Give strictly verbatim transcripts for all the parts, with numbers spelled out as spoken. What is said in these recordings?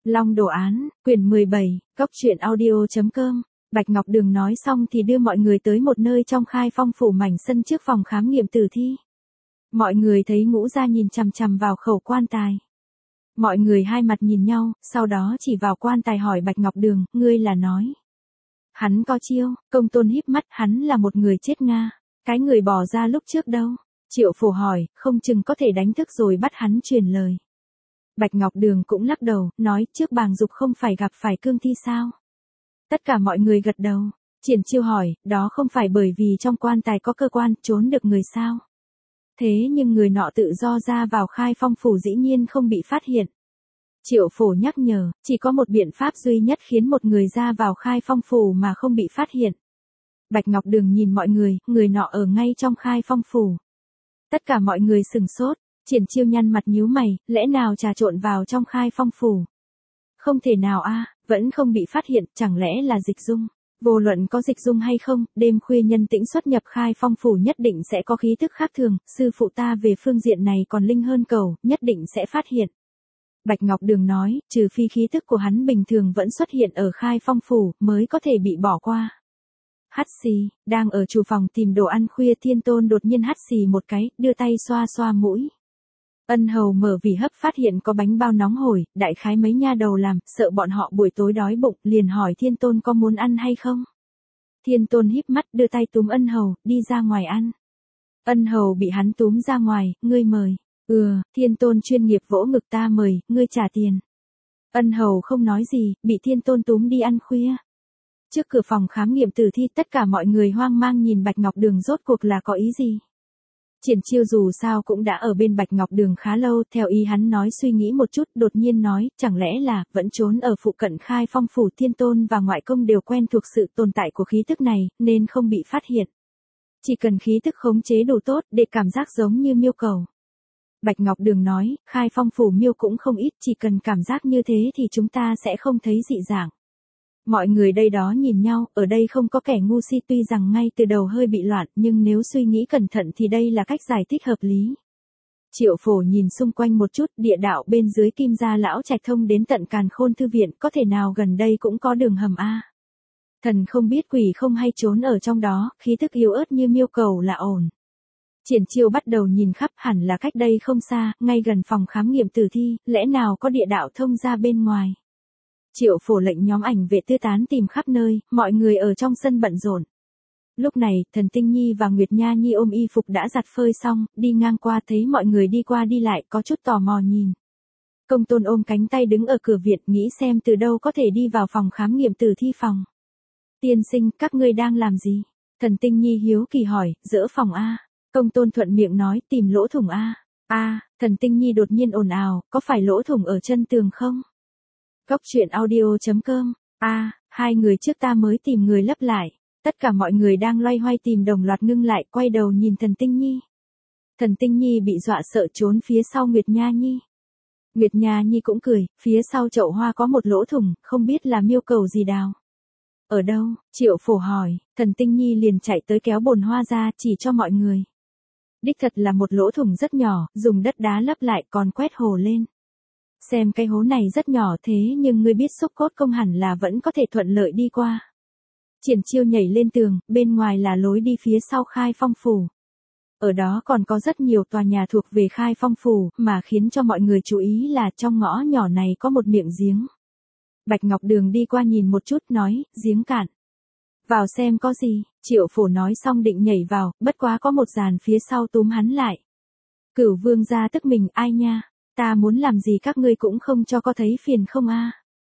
Long Đồ Án, quyển mười bảy, góc truyện audio.com. Bạch Ngọc Đường nói xong thì đưa mọi người tới một nơi trong Khai Phong phủ mảnh sân trước phòng khám nghiệm tử thi. Mọi người thấy Ngũ Gia nhìn chằm chằm vào khẩu quan tài. Mọi người hai mặt nhìn nhau, sau đó chỉ vào quan tài hỏi Bạch Ngọc Đường, ngươi là nói. Hắn có chiêu, Công Tôn híp mắt, hắn là một người chết Nga. Cái người bỏ ra lúc trước đâu? Triệu Phổ hỏi, không chừng có thể đánh thức rồi bắt hắn truyền lời. Bạch Ngọc Đường cũng lắc đầu, nói trước Bàng Dục không phải gặp phải cương thi sao? Tất cả mọi người gật đầu. Triển Chiêu hỏi, đó không phải bởi vì trong quan tài có cơ quan, trốn được người sao? Thế nhưng người nọ tự do ra vào Khai Phong phủ dĩ nhiên không bị phát hiện. Triệu Phổ nhắc nhở, chỉ có một biện pháp duy nhất khiến một người ra vào Khai Phong phủ mà không bị phát hiện. Bạch Ngọc Đường nhìn mọi người, người nọ ở ngay trong Khai Phong phủ. Tất cả mọi người sừng sốt. Triển Chiêu nhăn mặt nhíu mày, lẽ nào trà trộn vào trong Khai Phong phủ? Không thể nào a, vẫn không bị phát hiện, chẳng lẽ là Dịch Dung? Vô luận có Dịch Dung hay không, đêm khuya nhân tĩnh xuất nhập Khai Phong phủ nhất định sẽ có khí tức khác thường, sư phụ ta về phương diện này còn linh hơn cầu, nhất định sẽ phát hiện. Bạch Ngọc Đường nói, trừ phi khí tức của hắn bình thường vẫn xuất hiện ở Khai Phong phủ, mới có thể bị bỏ qua. Hắt xì, đang ở chủ phòng tìm đồ ăn khuya Thiên Tôn đột nhiên hắt xì một cái, đưa tay xoa xoa mũi. Ân Hầu mở vì hấp phát hiện có bánh bao nóng hổi, đại khái mấy nha đầu làm, sợ bọn họ buổi tối đói bụng, liền hỏi Thiên Tôn có muốn ăn hay không. Thiên Tôn híp mắt đưa tay túm Ân Hầu, đi ra ngoài ăn. Ân Hầu bị hắn túm ra ngoài, ngươi mời. Ừ, Thiên Tôn chuyên nghiệp vỗ ngực, ta mời, ngươi trả tiền. Ân Hầu không nói gì, bị Thiên Tôn túm đi ăn khuya. Trước cửa phòng khám nghiệm tử thi tất cả mọi người hoang mang nhìn Bạch Ngọc Đường rốt cuộc là có ý gì. Triển Chiêu dù sao cũng đã ở bên Bạch Ngọc Đường khá lâu, theo ý hắn nói suy nghĩ một chút, đột nhiên nói, chẳng lẽ là, vẫn trốn ở phụ cận Khai Phong phủ Thiên Tôn và ngoại công đều quen thuộc sự tồn tại của khí tức này, nên không bị phát hiện. Chỉ cần khí tức khống chế đủ tốt, để cảm giác giống như miêu cầu. Bạch Ngọc Đường nói, Khai Phong phủ miêu cũng không ít, chỉ cần cảm giác như thế thì chúng ta sẽ không thấy dị dạng. Mọi người đây đó nhìn nhau, ở đây không có kẻ ngu si, tuy rằng ngay từ đầu hơi bị loạn, nhưng nếu suy nghĩ cẩn thận thì đây là cách giải thích hợp lý. Triệu Phổ nhìn xung quanh một chút, địa đạo bên dưới Kim Gia lão trạch thông đến tận Càn Khôn thư viện, có thể nào gần đây cũng có đường hầm a. Thần không biết quỷ không hay trốn ở trong đó, khí thức yếu ớt như miêu cầu là ổn. Triển Chiêu bắt đầu nhìn khắp, hẳn là cách đây không xa, ngay gần phòng khám nghiệm tử thi, lẽ nào có địa đạo thông ra bên ngoài. Triệu Phổ lệnh nhóm ảnh vệ tư tán tìm khắp nơi, mọi người ở trong sân bận rộn. Lúc này, Thần Tinh Nhi và Nguyệt Nha Nhi ôm y phục đã giặt phơi xong, đi ngang qua thấy mọi người đi qua đi lại, có chút tò mò nhìn. Công Tôn ôm cánh tay đứng ở cửa viện, nghĩ xem từ đâu có thể đi vào phòng khám nghiệm tử thi phòng. Tiên sinh, các ngươi đang làm gì? Thần Tinh Nhi hiếu kỳ hỏi, dỡ phòng a. Công Tôn thuận miệng nói, tìm lỗ thủng a. A, Thần Tinh Nhi đột nhiên ồn ào, có phải lỗ thủng ở chân tường không? Góc truyện audio.com. A, à, hai người trước ta mới tìm người lấp lại. Tất cả mọi người đang loay hoay tìm đồng loạt ngưng lại, quay đầu nhìn Thần Tinh Nhi. Thần Tinh Nhi bị dọa sợ trốn phía sau Nguyệt Nha Nhi. Nguyệt Nha Nhi cũng cười, phía sau chậu hoa có một lỗ thủng, không biết là miêu cầu gì đào. Ở đâu? Triệu Phổ hỏi, Thần Tinh Nhi liền chạy tới kéo bồn hoa ra, chỉ cho mọi người. Đích thật là một lỗ thủng rất nhỏ, dùng đất đá lấp lại còn quét hồ lên. Xem cái hố này rất nhỏ thế nhưng ngươi biết xúc cốt công hẳn là vẫn có thể thuận lợi đi qua. Triển Chiêu nhảy lên tường, bên ngoài là lối đi phía sau Khai Phong phủ. Ở đó còn có rất nhiều tòa nhà thuộc về Khai Phong phủ, mà khiến cho mọi người chú ý là trong ngõ nhỏ này có một miệng giếng. Bạch Ngọc Đường đi qua nhìn một chút nói, giếng cạn. Vào xem có gì, Triệu Phổ nói xong định nhảy vào, bất quá có một dàn phía sau túm hắn lại. Cửu Vương gia tức mình, ai nha? Ta muốn làm gì các ngươi cũng không cho, có thấy phiền không a?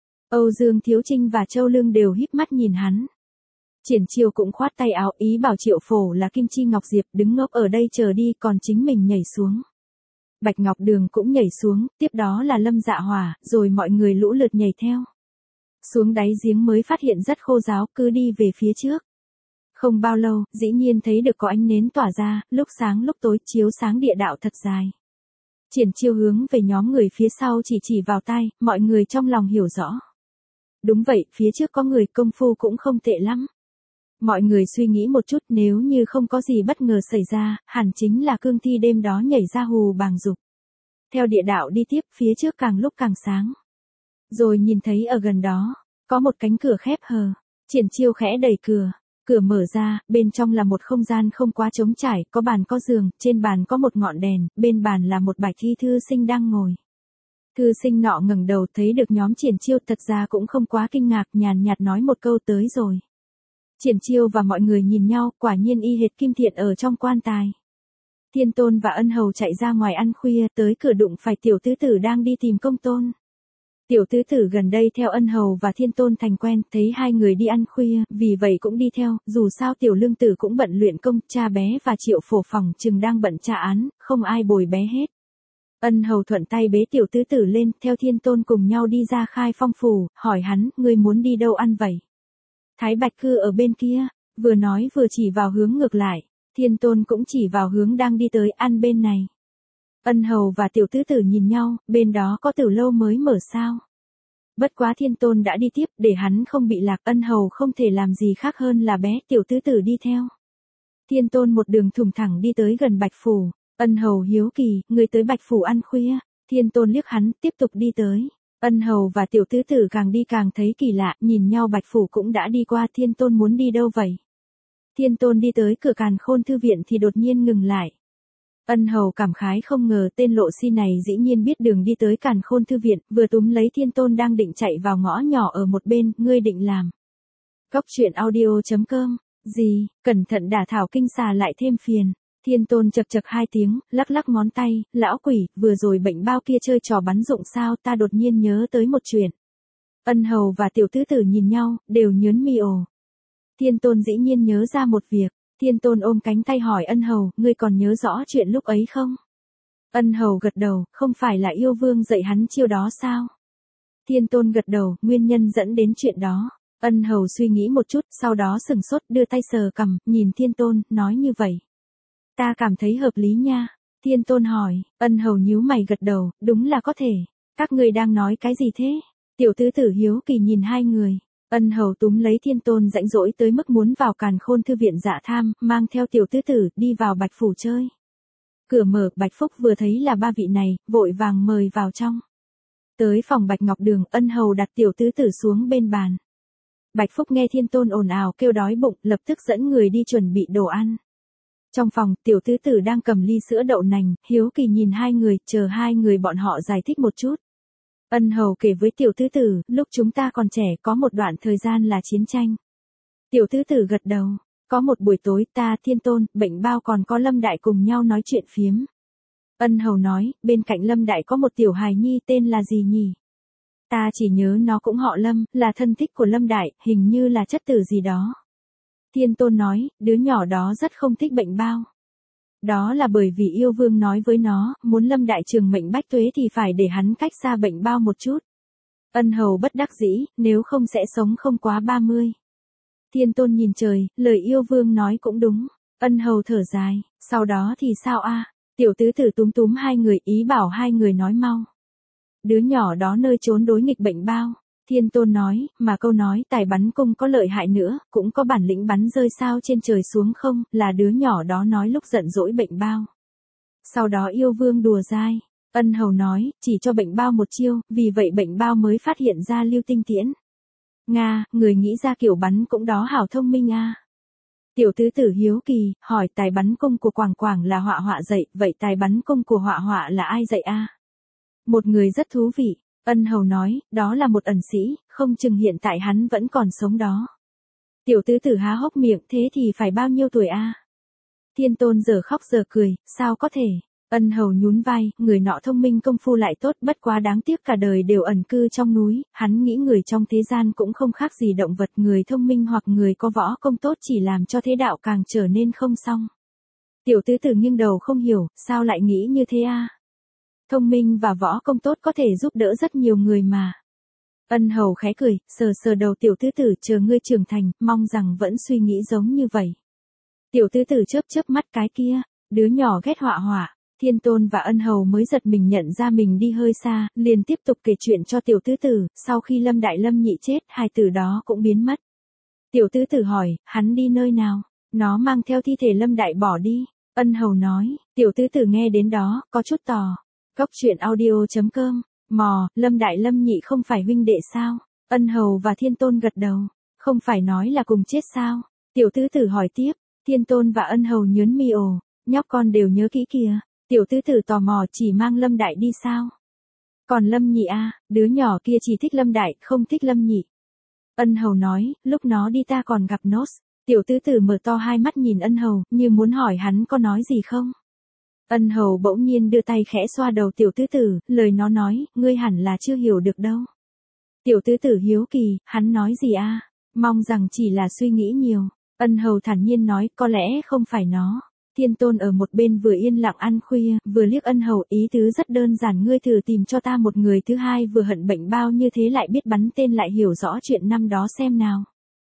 Âu Dương Thiếu Trinh và Châu Lương đều híp mắt nhìn hắn. Triển Chiêu cũng khoát tay áo, ý bảo Triệu Phổ là Kim Chi Ngọc Diệp đứng ngốc ở đây chờ đi, còn chính mình nhảy xuống. Bạch Ngọc Đường cũng nhảy xuống, tiếp đó là Lâm Dạ Hỏa, rồi mọi người lũ lượt nhảy theo. Xuống đáy giếng mới phát hiện rất khô ráo, cứ đi về phía trước. Không bao lâu, dĩ nhiên thấy được có ánh nến tỏa ra, lúc sáng lúc tối chiếu sáng địa đạo thật dài. Triển Chiêu hướng về nhóm người phía sau chỉ chỉ vào tay, mọi người trong lòng hiểu rõ. Đúng vậy, phía trước có người, công phu cũng không tệ lắm. Mọi người suy nghĩ một chút, nếu như không có gì bất ngờ xảy ra, hẳn chính là cương thi đêm đó nhảy ra hù Bàng Dục. Theo địa đạo đi tiếp, phía trước càng lúc càng sáng. Rồi nhìn thấy ở gần đó, có một cánh cửa khép hờ. Triển Chiêu khẽ đẩy cửa. Cửa mở ra, bên trong là một không gian không quá trống trải, có bàn có giường, trên bàn có một ngọn đèn, bên bàn là một bạch y thư sinh đang ngồi. Thư sinh nọ ngẩng đầu thấy được nhóm Triển Chiêu, thật ra cũng không quá kinh ngạc, nhàn nhạt nói một câu tới rồi. Triển Chiêu và mọi người nhìn nhau, quả nhiên y hệt Kim Thiện ở trong quan tài. Thiên Tôn và Ân Hầu chạy ra ngoài ăn khuya, tới cửa đụng phải Tiểu Tứ Tử đang đi tìm Công Tôn. Tiểu Tứ Tử gần đây theo Ân Hầu và Thiên Tôn thành quen, thấy hai người đi ăn khuya, vì vậy cũng đi theo, dù sao Tiểu Lương Tử cũng bận luyện công, cha bé và Triệu Phổ phòng chừng đang bận tra án, không ai bồi bé hết. Ân Hầu thuận tay bế Tiểu Tứ Tử lên, theo Thiên Tôn cùng nhau đi ra Khai Phong phủ, hỏi hắn, ngươi muốn đi đâu ăn vậy? Thái Bạch Cư ở bên kia, vừa nói vừa chỉ vào hướng ngược lại. Thiên Tôn cũng chỉ vào hướng đang đi tới, ăn bên này. Ân Hầu và Tiểu Tứ Tử nhìn nhau, bên đó có Tử lâu mới mở sao? Bất quá Thiên Tôn đã đi tiếp, để hắn không bị lạc. Ân Hầu không thể làm gì khác hơn là bé Tiểu Tứ Tử đi theo. Thiên Tôn một đường thùng thẳng đi tới gần Bạch phủ. Ân Hầu hiếu kỳ, người tới Bạch phủ ăn khuya. Thiên Tôn liếc hắn, tiếp tục đi tới. Ân Hầu và Tiểu Tứ Tử càng đi càng thấy kỳ lạ, nhìn nhau. Bạch phủ cũng đã đi qua, Thiên Tôn muốn đi đâu vậy? Thiên Tôn đi tới cửa Càn Khôn thư viện thì đột nhiên ngừng lại. Ân Hầu cảm khái không ngờ tên lộ si này dĩ nhiên biết đường đi tới Càn Khôn thư viện, vừa túm lấy Thiên Tôn đang định chạy vào ngõ nhỏ ở một bên, ngươi định làm. Cóc truyện audio chấm com, gì, cẩn thận đả thảo kinh xà lại thêm phiền. Thiên Tôn chật chật hai tiếng, lắc lắc ngón tay, lão quỷ, vừa rồi bệnh bao kia chơi trò bắn dụng sao, ta đột nhiên nhớ tới một chuyện. Ân Hầu và Tiểu Tứ Tử nhìn nhau, đều nhớn mi ồ. Thiên Tôn dĩ nhiên nhớ ra một việc. Thiên Tôn ôm cánh tay hỏi Ân Hầu, ngươi còn nhớ rõ chuyện lúc ấy không? Ân Hầu gật đầu, không phải là yêu vương dạy hắn chiêu đó sao? Thiên Tôn gật đầu, nguyên nhân dẫn đến chuyện đó. Ân Hầu suy nghĩ một chút, sau đó sừng sốt, đưa tay sờ cằm, nhìn Thiên Tôn, nói như vậy. Ta cảm thấy hợp lý nha. Thiên Tôn hỏi, Ân Hầu nhíu mày gật đầu, đúng là có thể. Các ngươi đang nói cái gì thế? Tiểu Tứ Tử hiếu kỳ nhìn hai người. Ân Hầu túm lấy Thiên Tôn rãnh rỗi tới mức muốn vào Càn Khôn thư viện dạ tham, mang theo Tiểu Tứ Tử, đi vào Bạch phủ chơi. Cửa mở, Bạch Phúc vừa thấy là ba vị này, vội vàng mời vào trong. Tới phòng Bạch Ngọc Đường, Ân Hầu đặt Tiểu Tứ Tử xuống bên bàn. Bạch Phúc nghe Thiên Tôn ồn ào kêu đói bụng, lập tức dẫn người đi chuẩn bị đồ ăn. Trong phòng, Tiểu Tứ Tử đang cầm ly sữa đậu nành, hiếu kỳ nhìn hai người, chờ hai người bọn họ giải thích một chút. Ân Hầu kể với Tiểu Tứ Tử, lúc chúng ta còn trẻ có một đoạn thời gian là chiến tranh. Tiểu Tứ Tử gật đầu, có một buổi tối ta, Thiên Tôn, Bệnh Bao còn có Lâm Đại cùng nhau nói chuyện phiếm. Ân Hầu nói, bên cạnh Lâm Đại có một tiểu hài nhi tên là gì nhỉ? Ta chỉ nhớ nó cũng họ Lâm, là thân thích của Lâm Đại, hình như là chất tử gì đó. Thiên Tôn nói, đứa nhỏ đó rất không thích Bệnh Bao. Đó là bởi vì yêu vương nói với nó, muốn Lâm Đại trường mệnh bách tuế thì phải để hắn cách xa Bệnh Bao một chút. Ân Hầu bất đắc dĩ, nếu không sẽ sống không quá ba mươi. Thiên Tôn nhìn trời, lời yêu vương nói cũng đúng. Ân Hầu thở dài, sau đó thì sao a? Tiểu Tứ Tử túm túm hai người, ý bảo hai người nói mau. Đứa nhỏ đó nơi trốn đối nghịch Bệnh Bao. Thiên Tôn nói, mà câu nói tài bắn cung có lợi hại nữa, cũng có bản lĩnh bắn rơi sao trên trời xuống không, là đứa nhỏ đó nói lúc giận dỗi Bệnh Bao. Sau đó yêu vương đùa dai. Ân Hầu nói, chỉ cho Bệnh Bao một chiêu, vì vậy Bệnh Bao mới phát hiện ra lưu tinh tiễn. Nga, người nghĩ ra kiểu bắn cũng đó hảo thông minh a. Tiểu Tứ Tử hiếu kỳ, hỏi tài bắn cung của Quảng Quảng là Họa Họa dạy, vậy tài bắn cung của Họa Họa là ai dạy a? Một người rất thú vị. Ân Hầu nói, đó là một ẩn sĩ, không chừng hiện tại hắn vẫn còn sống đó. Tiểu Tứ Tử há hốc miệng, thế thì phải bao nhiêu tuổi a? Thiên Tôn giờ khóc giờ cười, sao có thể? Ân Hầu nhún vai, người nọ thông minh công phu lại tốt, bất quá đáng tiếc cả đời đều ẩn cư trong núi, hắn nghĩ người trong thế gian cũng không khác gì động vật, người thông minh hoặc người có võ công tốt chỉ làm cho thế đạo càng trở nên không xong. Tiểu Tứ Tử nghiêng đầu không hiểu, sao lại nghĩ như thế a? Thông minh và võ công tốt có thể giúp đỡ rất nhiều người mà. Ân Hầu khẽ cười, sờ sờ đầu Tiểu Tứ Tử, chờ ngươi trưởng thành, mong rằng vẫn suy nghĩ giống như vậy. Tiểu Tứ Tử chớp chớp mắt, cái kia, đứa nhỏ ghét Họa Họa. Thiên Tôn và Ân Hầu mới giật mình nhận ra mình đi hơi xa, liền tiếp tục kể chuyện cho Tiểu Tứ Tử, sau khi Lâm Đại Lâm Nhị chết, hai tử đó cũng biến mất. Tiểu Tứ Tử hỏi, hắn đi nơi nào? Nó mang theo thi thể Lâm Đại bỏ đi. Ân Hầu nói, Tiểu Tứ Tử nghe đến đó, có chút tò. Cóc truyện audio chấm com Mò, Lâm Đại Lâm Nhị không phải huynh đệ sao? Ân Hầu và Thiên Tôn gật đầu. Không phải nói là cùng chết sao? Tiểu tứ tử hỏi tiếp. Thiên Tôn và Ân Hầu nhớn mi ồ. Nhóc con đều nhớ kỹ kìa. Tiểu tứ tử tò mò chỉ mang Lâm Đại đi sao? Còn Lâm Nhị a, đứa nhỏ kia chỉ thích Lâm Đại, không thích Lâm Nhị. Ân Hầu nói, lúc nó đi ta còn gặp nốt. Tiểu tứ tử mở to hai mắt nhìn Ân Hầu, như muốn hỏi hắn có nói gì không. Ân Hầu bỗng nhiên đưa tay khẽ xoa đầu tiểu tứ tử, lời nó nói, ngươi hẳn là chưa hiểu được đâu. Tiểu tứ tử hiếu kỳ, hắn nói gì a? Mong rằng chỉ là suy nghĩ nhiều. Ân Hầu thản nhiên nói, có lẽ không phải nó. Thiên Tôn ở một bên vừa yên lặng ăn khuya, vừa liếc Ân Hầu, ý tứ rất đơn giản, ngươi thử tìm cho ta một người thứ hai vừa hận bệnh bao như thế lại biết bắn tên lại hiểu rõ chuyện năm đó xem nào.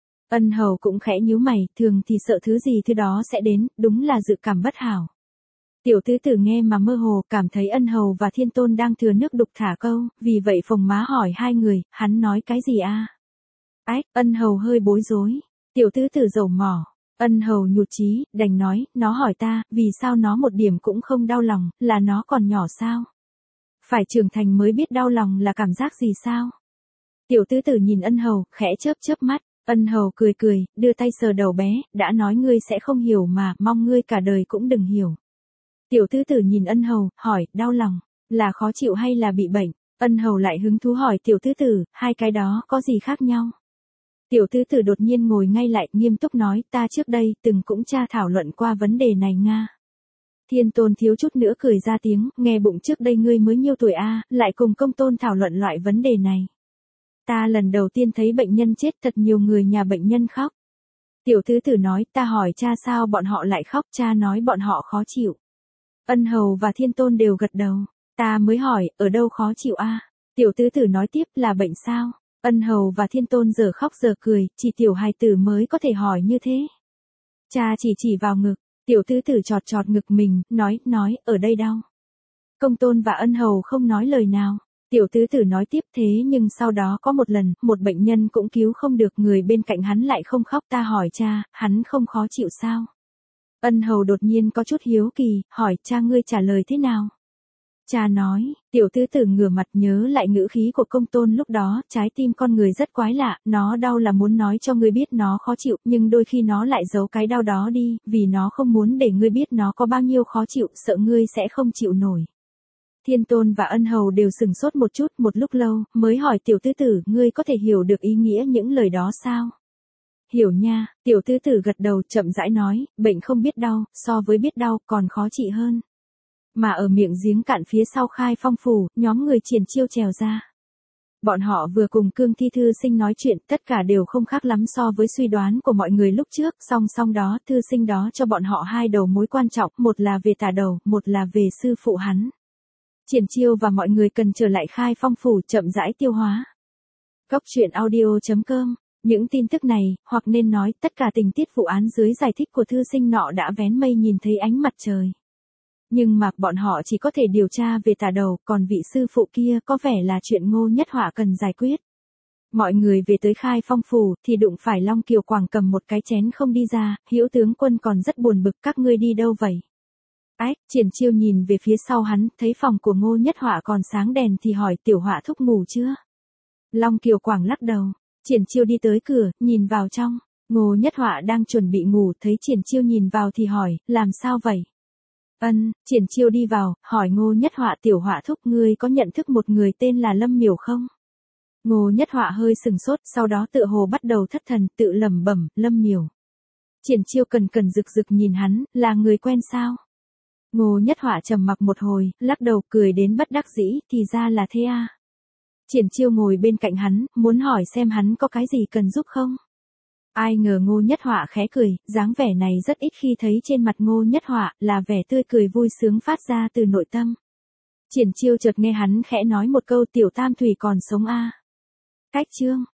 Ân Hầu cũng khẽ nhíu mày, thường thì sợ thứ gì thứ đó sẽ đến, đúng là dự cảm bất hảo. Tiểu tứ tử nghe mà mơ hồ, cảm thấy Ân Hầu và Thiên Tôn đang thừa nước đục thả câu, vì vậy phồng má hỏi hai người, hắn nói cái gì a? Ách, Ân Hầu hơi bối rối. Tiểu tứ tử dầu mỏ. Ân Hầu nhụt chí, đành nói, nó hỏi ta, vì sao nó một điểm cũng không đau lòng, là nó còn nhỏ sao? Phải trưởng thành mới biết đau lòng là cảm giác gì sao? Tiểu tứ tử nhìn Ân Hầu, khẽ chớp chớp mắt. Ân Hầu cười cười, đưa tay sờ đầu bé, đã nói ngươi sẽ không hiểu mà, mong ngươi cả đời cũng đừng hiểu. Tiểu tứ tử nhìn Ân Hầu, hỏi, đau lòng, là khó chịu hay là bị bệnh? Ân Hầu lại hứng thú hỏi tiểu tứ tử, hai cái đó có gì khác nhau? Tiểu tứ tử đột nhiên ngồi ngay lại, nghiêm túc nói, ta trước đây từng cũng tra thảo luận qua vấn đề này nga. Thiên Tôn thiếu chút nữa cười ra tiếng, nghe bụng trước đây ngươi mới nhiêu tuổi a, lại cùng Công Tôn thảo luận loại vấn đề này. Ta lần đầu tiên thấy bệnh nhân chết, thật nhiều người nhà bệnh nhân khóc. Tiểu tứ tử nói, ta hỏi cha sao bọn họ lại khóc, cha nói bọn họ khó chịu. Ân Hầu và Thiên Tôn đều gật đầu. Ta mới hỏi, ở đâu khó chịu a? Tiểu tứ tử nói tiếp, là bệnh sao? Ân Hầu và Thiên Tôn giờ khóc giờ cười, chỉ tiểu hài tử mới có thể hỏi như thế. Cha chỉ chỉ vào ngực, tiểu tứ tử chọt chọt ngực mình, nói, nói, ở đây đau. Công Tôn và Ân Hầu không nói lời nào. Tiểu tứ tử nói tiếp, thế nhưng sau đó có một lần, một bệnh nhân cũng cứu không được, người bên cạnh hắn lại không khóc, ta hỏi cha, hắn không khó chịu sao? Ân Hầu đột nhiên có chút hiếu kỳ, hỏi, cha ngươi trả lời thế nào? Cha nói, tiểu tứ tử ngửa mặt nhớ lại ngữ khí của Công Tôn lúc đó, trái tim con người rất quái lạ, nó đau là muốn nói cho ngươi biết nó khó chịu, nhưng đôi khi nó lại giấu cái đau đó đi, vì nó không muốn để ngươi biết nó có bao nhiêu khó chịu, sợ ngươi sẽ không chịu nổi. Thiên Tôn và Ân Hầu đều sừng sốt một chút, một lúc lâu, mới hỏi tiểu tứ tử, ngươi có thể hiểu được ý nghĩa những lời đó sao? Hiểu nha, tiểu tứ tử gật đầu, chậm rãi nói, bệnh không biết đau, so với biết đau, còn khó trị hơn. Mà ở miệng giếng cạn phía sau Khai Phong phủ, nhóm người Triển Chiêu trèo ra. Bọn họ vừa cùng Cương Thi thư sinh nói chuyện, tất cả đều không khác lắm so với suy đoán của mọi người lúc trước, song song đó, thư sinh đó cho bọn họ hai đầu mối quan trọng, một là về tả đầu, một là về sư phụ hắn. Triển Chiêu và mọi người cần trở lại Khai Phong phủ, chậm rãi tiêu hóa. Góc truyện audio chấm com. Những tin tức này, hoặc nên nói, tất cả tình tiết vụ án dưới giải thích của thư sinh nọ đã vén mây nhìn thấy ánh mặt trời. Nhưng mà bọn họ chỉ có thể điều tra về tả đầu, còn vị sư phụ kia có vẻ là chuyện Ngô Nhất Họa cần giải quyết. Mọi người về tới Khai Phong phủ, thì đụng phải Long Kiều Quảng cầm một cái chén không đi ra, Hữu tướng quân còn rất buồn bực, các ngươi đi đâu vậy? Ách, Triển Chiêu nhìn về phía sau hắn, thấy phòng của Ngô Nhất Họa còn sáng đèn thì hỏi tiểu Họa thúc ngủ chưa? Long Kiều Quảng lắc đầu. Triển Chiêu đi tới cửa, nhìn vào trong. Ngô Nhất Họa đang chuẩn bị ngủ, thấy Triển Chiêu nhìn vào thì hỏi, làm sao vậy? Ân, Triển Chiêu đi vào, hỏi Ngô Nhất Họa, tiểu Họa thúc, ngươi có nhận thức một người tên là Lâm Miểu không? Ngô Nhất Họa hơi sừng sốt, sau đó tựa hồ bắt đầu thất thần, tự lẩm bẩm, Lâm Miểu. Triển Chiêu cần cần rực rực nhìn hắn, là người quen sao? Ngô Nhất Họa trầm mặc một hồi, lắc đầu cười đến bất đắc dĩ, thì ra là thế à. Triển Chiêu ngồi bên cạnh hắn, muốn hỏi xem hắn có cái gì cần giúp không? Ai ngờ Ngô Nhất Họa khẽ cười, dáng vẻ này rất ít khi thấy trên mặt Ngô Nhất Họa, là vẻ tươi cười vui sướng phát ra từ nội tâm. Triển Chiêu chợt nghe hắn khẽ nói một câu, tiểu tam thủy còn sống a. À? Cách chương